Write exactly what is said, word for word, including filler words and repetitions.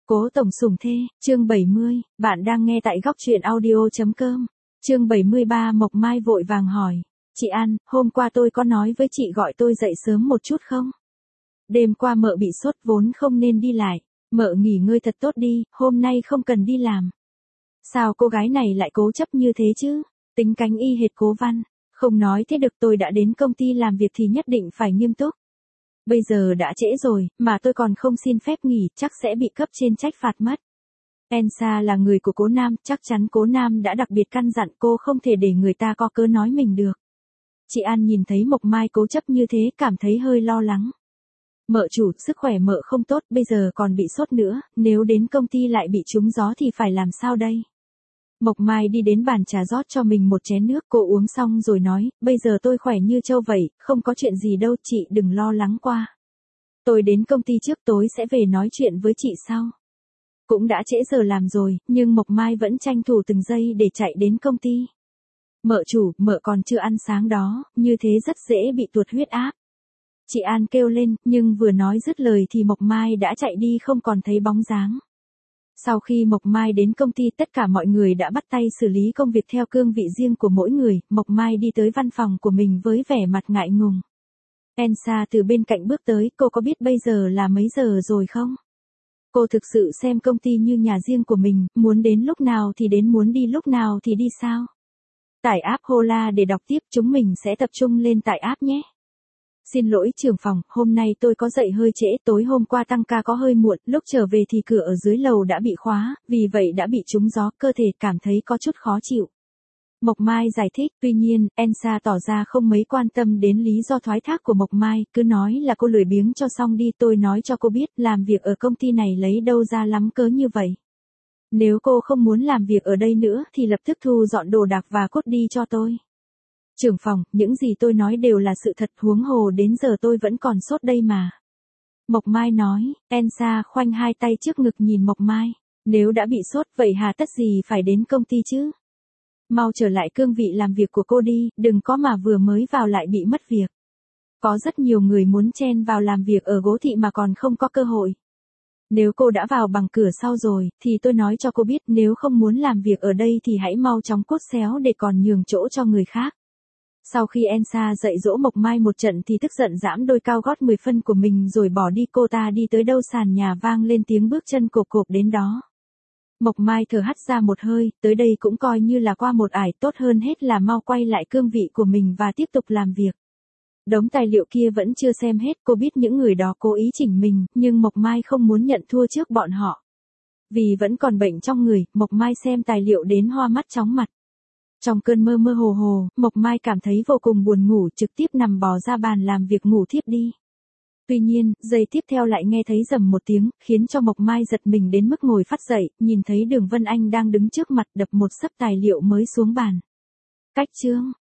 Cố tổng sủng thê, chương bảy mươi, bạn đang nghe tại góc truyện audio chấm com. Chương bảy mươi ba Mộc Mai vội vàng hỏi, chị An, hôm qua tôi có nói với chị gọi tôi dậy sớm một chút không? Đêm qua mợ bị sốt vốn không nên đi lại, mợ nghỉ ngơi thật tốt đi, hôm nay không cần đi làm. Sao cô gái này lại cố chấp như thế chứ? Tính cánh y hệt Cố Văn, không nói thế được, tôi đã đến công ty làm việc thì nhất định phải nghiêm túc. Bây giờ đã trễ rồi, mà tôi còn không xin phép nghỉ, chắc sẽ bị cấp trên trách phạt mất. Elsa là người của Cố Nam, chắc chắn Cố Nam đã đặc biệt căn dặn cô không thể để người ta có cớ nói mình được. Chị An nhìn thấy Mộc Mai cố chấp như thế, cảm thấy hơi lo lắng. Mợ chủ, sức khỏe mợ không tốt, bây giờ còn bị sốt nữa, nếu đến công ty lại bị trúng gió thì phải làm sao đây? Mộc Mai đi đến bàn trà rót cho mình một chén nước, cô uống xong rồi nói, bây giờ tôi khỏe như trâu vậy, không có chuyện gì đâu, chị đừng lo lắng qua. Tôi đến công ty trước, tối sẽ về nói chuyện với chị sau. Cũng đã trễ giờ làm rồi, nhưng Mộc Mai vẫn tranh thủ từng giây để chạy đến công ty. Mợ chủ, mợ còn chưa ăn sáng đó, như thế rất dễ bị tuột huyết áp. Chị An kêu lên, nhưng vừa nói dứt lời thì Mộc Mai đã chạy đi không còn thấy bóng dáng. Sau khi Mộc Mai đến công ty, tất cả mọi người đã bắt tay xử lý công việc theo cương vị riêng của mỗi người. Mộc Mai đi tới văn phòng của mình với vẻ mặt ngại ngùng. Elsa từ bên cạnh bước tới, cô có biết bây giờ là mấy giờ rồi không? Cô thực sự xem công ty như nhà riêng của mình, muốn đến lúc nào thì đến, muốn đi lúc nào thì đi sao? Tải app Hola để đọc tiếp, chúng mình sẽ tập trung lên tải app nhé. Xin lỗi trưởng phòng, hôm nay tôi có dậy hơi trễ, tối hôm qua tăng ca có hơi muộn, lúc trở về thì cửa ở dưới lầu đã bị khóa, vì vậy đã bị trúng gió, cơ thể cảm thấy có chút khó chịu. Mộc Mai giải thích, tuy nhiên, Elsa tỏ ra không mấy quan tâm đến lý do thoái thác của Mộc Mai, cứ nói là cô lười biếng cho xong đi, tôi nói cho cô biết, làm việc ở công ty này lấy đâu ra lắm cớ như vậy. Nếu cô không muốn làm việc ở đây nữa thì lập tức thu dọn đồ đạc và cút đi cho tôi. Trưởng phòng, những gì tôi nói đều là sự thật, huống hồ đến giờ tôi vẫn còn sốt đây mà. Mộc Mai nói, Elsa khoanh hai tay trước ngực nhìn Mộc Mai, nếu đã bị sốt vậy hà tất gì phải đến công ty chứ? Mau trở lại cương vị làm việc của cô đi, đừng có mà vừa mới vào lại bị mất việc. Có rất nhiều người muốn chen vào làm việc ở Gố Thị mà còn không có cơ hội. Nếu cô đã vào bằng cửa sau rồi, thì tôi nói cho cô biết, nếu không muốn làm việc ở đây thì hãy mau chóng cút xéo để còn nhường chỗ cho người khác. Sau khi Elsa dạy dỗ Mộc Mai một trận thì tức giận giãm đôi cao gót mười phân của mình rồi bỏ đi, cô ta đi tới đâu sàn nhà vang lên tiếng bước chân cộp cộp đến đó. Mộc Mai thở hắt ra một hơi, tới đây cũng coi như là qua một ải, tốt hơn hết là mau quay lại cương vị của mình và tiếp tục làm việc. Đống tài liệu kia vẫn chưa xem hết, cô biết những người đó cố ý chỉnh mình, nhưng Mộc Mai không muốn nhận thua trước bọn họ. Vì vẫn còn bệnh trong người, Mộc Mai xem tài liệu đến hoa mắt chóng mặt. Trong cơn mơ mơ hồ hồ, Mộc Mai cảm thấy vô cùng buồn ngủ, trực tiếp nằm bò ra bàn làm việc ngủ thiếp đi. Tuy nhiên, giây tiếp theo lại nghe thấy rầm một tiếng, khiến cho Mộc Mai giật mình đến mức ngồi phắt dậy, nhìn thấy Đường Vân Anh đang đứng trước mặt đập một xấp tài liệu mới xuống bàn. Cách chương,